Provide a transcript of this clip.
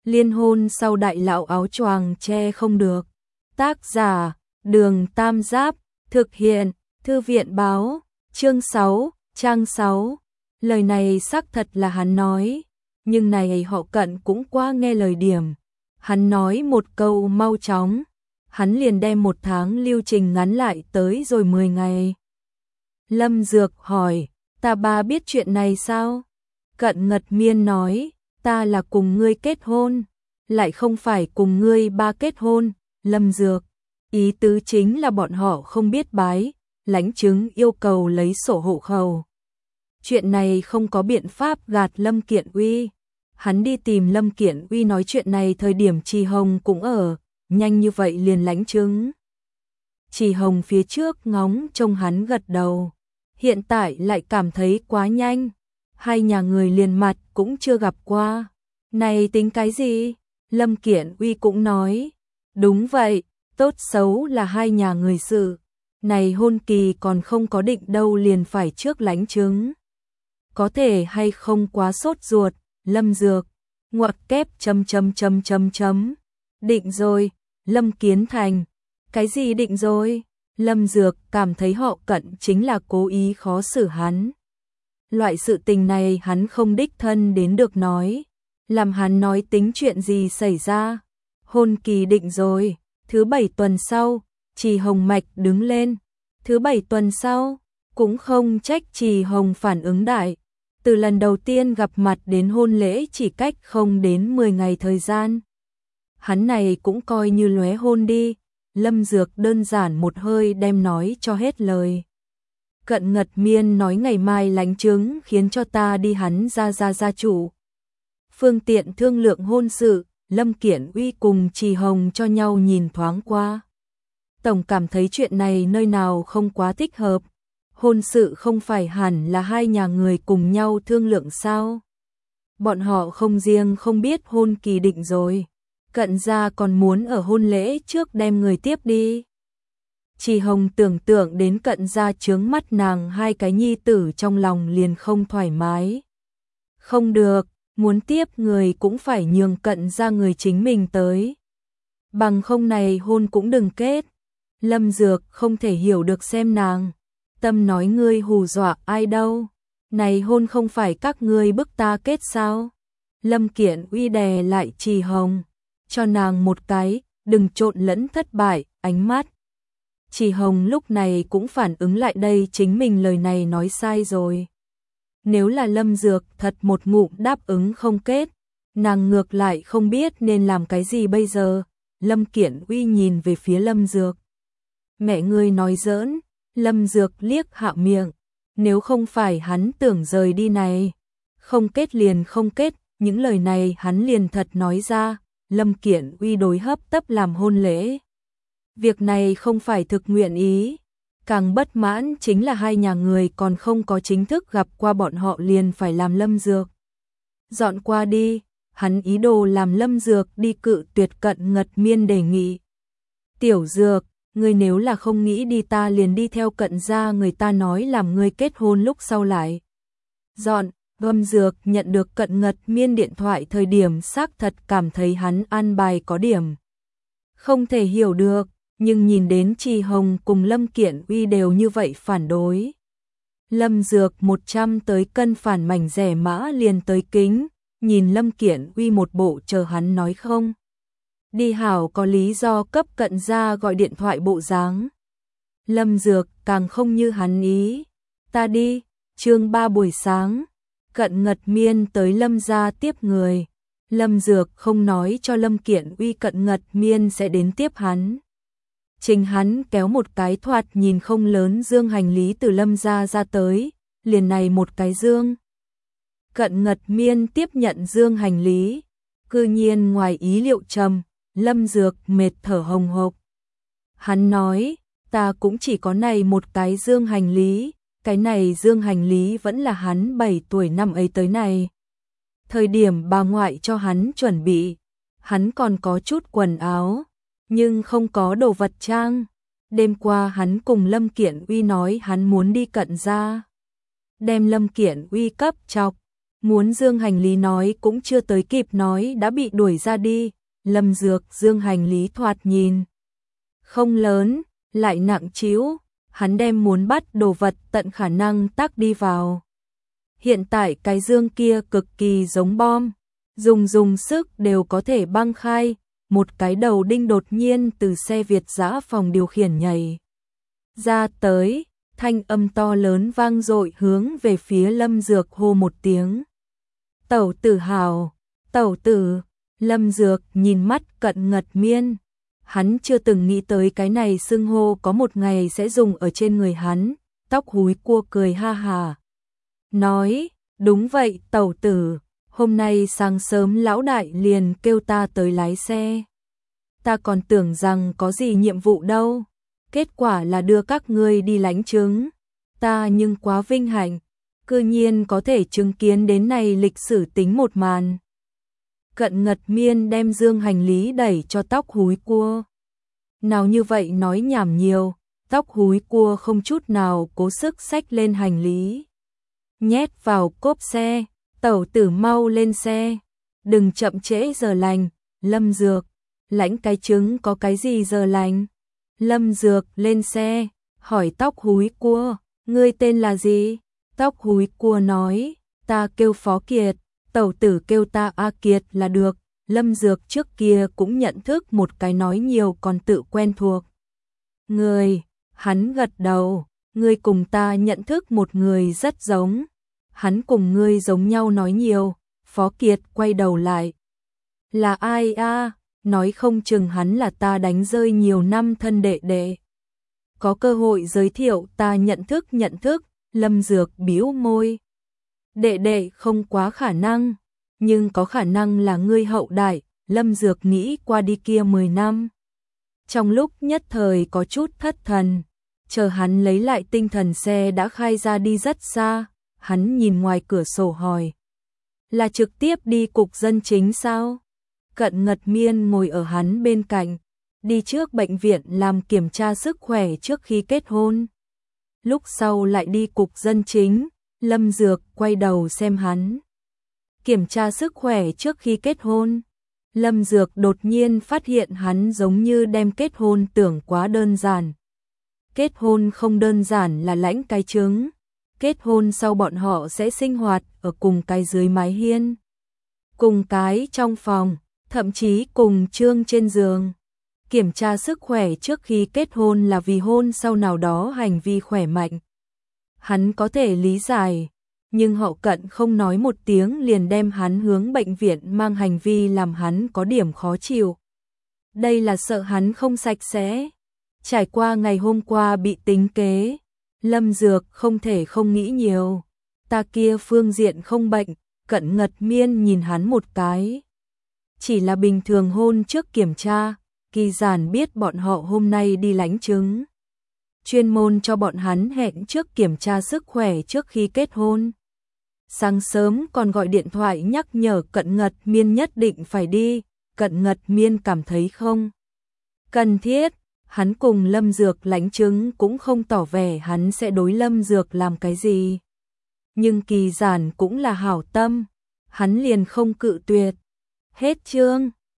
Liên hôn sau đại lão áo choàng che không được. Tác giả, Đường Tam Giáp, thực hiện, Thư viện báo, chương 6, trang 6. Lời này xác thật là hắn nói, nhưng này họ Cận cũng quá nghe lời điểm. Hắn nói một câu mau chóng, hắn liền đem 1 tháng lưu trình ngắn lại tới rồi 10 ngày. Lâm Dược hỏi, ta ba biết chuyện này sao? Cận Ngật Miên nói, ta là cùng ngươi kết hôn, lại không phải cùng ngươi ba kết hôn. Lâm Dược, ý tứ chính là bọn họ không biết bái, lãnh chứng yêu cầu lấy sổ hộ khẩu. Chuyện này không có biện pháp gạt Lâm Kiện Uy. Hắn đi tìm Lâm Kiện Uy nói chuyện này thời điểm Trì Hồng cũng ở, nhanh như vậy liền lãnh chứng. Trì Hồng phía trước ngóng trông hắn gật đầu, hiện tại lại cảm thấy quá nhanh. Hai nhà người liền mặt cũng chưa gặp qua. Này tính cái gì? Lâm Kiện Uy cũng nói, đúng vậy, tốt xấu là hai nhà người sự. Này hôn kỳ còn không có định đâu liền phải trước lãnh chứng. Có thể hay không quá sốt ruột. Lâm Dược, ngoặc kép ... Định rồi. Lâm Kiến Thành, cái gì định rồi? Lâm Dược cảm thấy họ Cận chính là cố ý khó xử hắn. Loại sự tình này hắn không đích thân đến được nói, làm hắn nói tính chuyện gì xảy ra. Hôn kỳ định rồi, thứ 7 tuần sau. Trì Hồng mạch đứng lên. Thứ 7 tuần sau, cũng không trách Trì Hồng phản ứng đại. Từ lần đầu tiên gặp mặt đến hôn lễ chỉ cách không đến 10 ngày thời gian. Hắn này cũng coi như lóe hôn đi. Lâm Dược đơn giản một hơi đem nói cho hết lời. Cận Ngật Miên nói ngày mai lãnh chứng khiến cho ta đi hắn gia chủ. Phương tiện thương lượng hôn sự. Lâm Kiện Uy cùng Trì Hồng cho nhau nhìn thoáng qua. Tổng cảm thấy chuyện này nơi nào không quá thích hợp. Hôn sự không phải hẳn là hai nhà người cùng nhau thương lượng sao? Bọn họ không riêng không biết hôn kỳ định rồi, Cận gia còn muốn ở hôn lễ trước đem người tiếp đi. Trì Hồng tưởng tượng đến Cận gia chướng mắt nàng hai cái nhi tử trong lòng liền không thoải mái. Không được, muốn tiếp người cũng phải nhường Cận gia người chính mình tới. Bằng không này hôn cũng đừng kết. Lâm Dược không thể hiểu được xem nàng. Tâm nói ngươi hù dọa ai đâu. Này hôn không phải các ngươi bức ta kết sao? Lâm Kiện Uy đè lại Trì Hồng, cho nàng một cái, đừng trộn lẫn thất bại, ánh mắt. Trì Hồng lúc này cũng phản ứng lại đây chính mình lời này nói sai rồi. Nếu là Lâm Dược thật một ngụm đáp ứng không kết, nàng ngược lại không biết nên làm cái gì bây giờ. Lâm Kiện Uy nhìn về phía Lâm Dược. Mẹ ngươi nói giỡn. Lâm Dược liếc hạ miệng, nếu không phải hắn tưởng rời đi này, không kết liền không kết, những lời này hắn liền thật nói ra. Lâm Kiện Uy đối hấp tấp làm hôn lễ. Việc này không phải thực nguyện ý, càng bất mãn chính là hai nhà người còn không có chính thức gặp qua bọn họ liền phải làm Lâm Dược dọn qua đi. Hắn ý đồ làm Lâm Dược đi cự tuyệt Cận Ngật Miên đề nghị. Tiểu Dược, ngươi nếu là không nghĩ đi ta liền đi theo Cận gia, người ta nói làm ngươi kết hôn lúc sau lại dọn. Lâm Dược nhận được Cận Ngật Miên điện thoại thời điểm xác thật cảm thấy hắn an bài có điểm không thể hiểu được, nhưng nhìn đến Trì Hồng cùng Lâm Kiện Uy đều như vậy phản đối. Lâm Dược 100 tới cân phản mảnh rẻ mã liền tới kính, nhìn Lâm Kiện Uy một bộ chờ hắn nói không. Đi hảo có lý do cấp Cận gia gọi điện thoại bộ dáng. Lâm Dược càng không như hắn ý. Ta đi. Chương 3 buổi sáng. Cận Ngật Miên tới Lâm gia tiếp người. Lâm Dược không nói cho Lâm Kiện Uy Cận Ngật Miên sẽ đến tiếp hắn. Trình hắn kéo một cái thoạt nhìn không lớn dương hành lý từ Lâm gia ra tới, liền này một cái dương. Cận Ngật Miên tiếp nhận dương hành lý, cư nhiên ngoài ý liệu trầm. Lâm Dược mệt thở hồng hộc. Hắn nói, ta cũng chỉ có này một cái dương hành lý, cái này dương hành lý vẫn là hắn 7 tuổi năm ấy tới này. Thời điểm bà ngoại cho hắn chuẩn bị, hắn còn có chút quần áo, nhưng không có đồ vật trang. Đêm qua hắn cùng Lâm Kiện Uy nói hắn muốn đi Cận gia, đem Lâm Kiện Uy cấp chọc. Muốn dương hành lý nói cũng chưa tới kịp nói đã bị đuổi ra đi. Lâm Dược dương hành lý thoạt nhìn không lớn, lại nặng trĩu, hắn đem muốn bắt đồ vật tận khả năng tắc đi vào. Hiện tại cái dương kia cực kỳ giống bom, dùng sức đều có thể băng khai. Một cái đầu đinh đột nhiên từ xe Việt dã phòng điều khiển nhảy ra tới, thanh âm to lớn vang dội hướng về phía Lâm Dược hô một tiếng. Tẩu tử hào, tẩu tử. Lâm Dược nhìn mắt Cận Ngật Miên, hắn chưa từng nghĩ tới cái này xưng hô có một ngày sẽ dùng ở trên người hắn. Tóc húi cua cười ha hà, nói, đúng vậy tẩu tử, hôm nay sáng sớm lão đại liền kêu ta tới lái xe. Ta còn tưởng rằng có gì nhiệm vụ đâu, kết quả là đưa các ngươi đi lãnh chứng. Ta nhưng quá vinh hạnh, cư nhiên có thể chứng kiến đến này lịch sử tính một màn. Cận Ngật Miên đem dương hành lý đẩy cho Tóc húi cua. Nào như vậy nói nhảm nhiều, Tóc húi cua không chút nào cố sức xách lên hành lý. Nhét vào cốp xe, tẩu tử mau lên xe, đừng chậm trễ giờ lành. Lâm Dược, lãnh cái chứng có cái gì giờ lành? Lâm Dược lên xe, hỏi Tóc húi cua, ngươi tên là gì? Tóc húi cua nói, ta kêu Phó Kiệt, tẩu tử kêu ta A Kiệt là được. Lâm Dược trước kia cũng nhận thức một cái nói nhiều còn tự quen thuộc người, hắn gật đầu, ngươi cùng ta nhận thức một người rất giống, hắn cùng ngươi giống nhau nói nhiều. Phó Kiệt quay đầu lại, là ai a? Nói không chừng hắn là ta đánh rơi nhiều năm thân đệ đệ. Có cơ hội giới thiệu ta nhận thức. Lâm Dược bĩu môi, đệ đệ không quá khả năng, nhưng có khả năng là ngươi hậu đại. Lâm Dược nghĩ qua đi kia 10 năm. Trong lúc nhất thời có chút thất thần, chờ hắn lấy lại tinh thần xe đã khai ra đi rất xa. Hắn nhìn ngoài cửa sổ hỏi, là trực tiếp đi cục dân chính sao? Cận Ngật Miên ngồi ở hắn bên cạnh, đi trước bệnh viện làm kiểm tra sức khỏe trước khi kết hôn. Lúc sau lại đi cục dân chính. Lâm Dược quay đầu xem hắn. Kiểm tra sức khỏe trước khi kết hôn. Lâm Dược đột nhiên phát hiện hắn giống như đem kết hôn tưởng quá đơn giản. Kết hôn không đơn giản là lãnh cái chứng. Kết hôn sau bọn họ sẽ sinh hoạt ở cùng cái dưới mái hiên, cùng cái trong phòng, thậm chí cùng trương trên giường. Kiểm tra sức khỏe trước khi kết hôn là vì hôn sau nào đó hành vi khỏe mạnh. Hắn có thể lý giải, nhưng Hậu Cận không nói một tiếng liền đem hắn hướng bệnh viện mang hành vi làm hắn có điểm khó chịu. Đây là sợ hắn không sạch sẽ. Trải qua ngày hôm qua bị tính kế, Lâm Dược không thể không nghĩ nhiều. Ta kia phương diện không bệnh. Cận Ngật Miên nhìn hắn một cái. Chỉ là bình thường hôn trước kiểm tra, Kỳ Giản biết bọn họ hôm nay đi lãnh chứng. Chuyên môn cho bọn hắn hẹn trước kiểm tra sức khỏe trước khi kết hôn. Sáng sớm còn gọi điện thoại nhắc nhở Cận Ngật Miên nhất định phải đi. Cận Ngật Miên cảm thấy không cần thiết. Hắn cùng Lâm Dược lãnh chứng cũng không tỏ vẻ hắn sẽ đối Lâm Dược làm cái gì. Nhưng Kỳ Giản cũng là hảo tâm, hắn liền không cự tuyệt. Hết chương.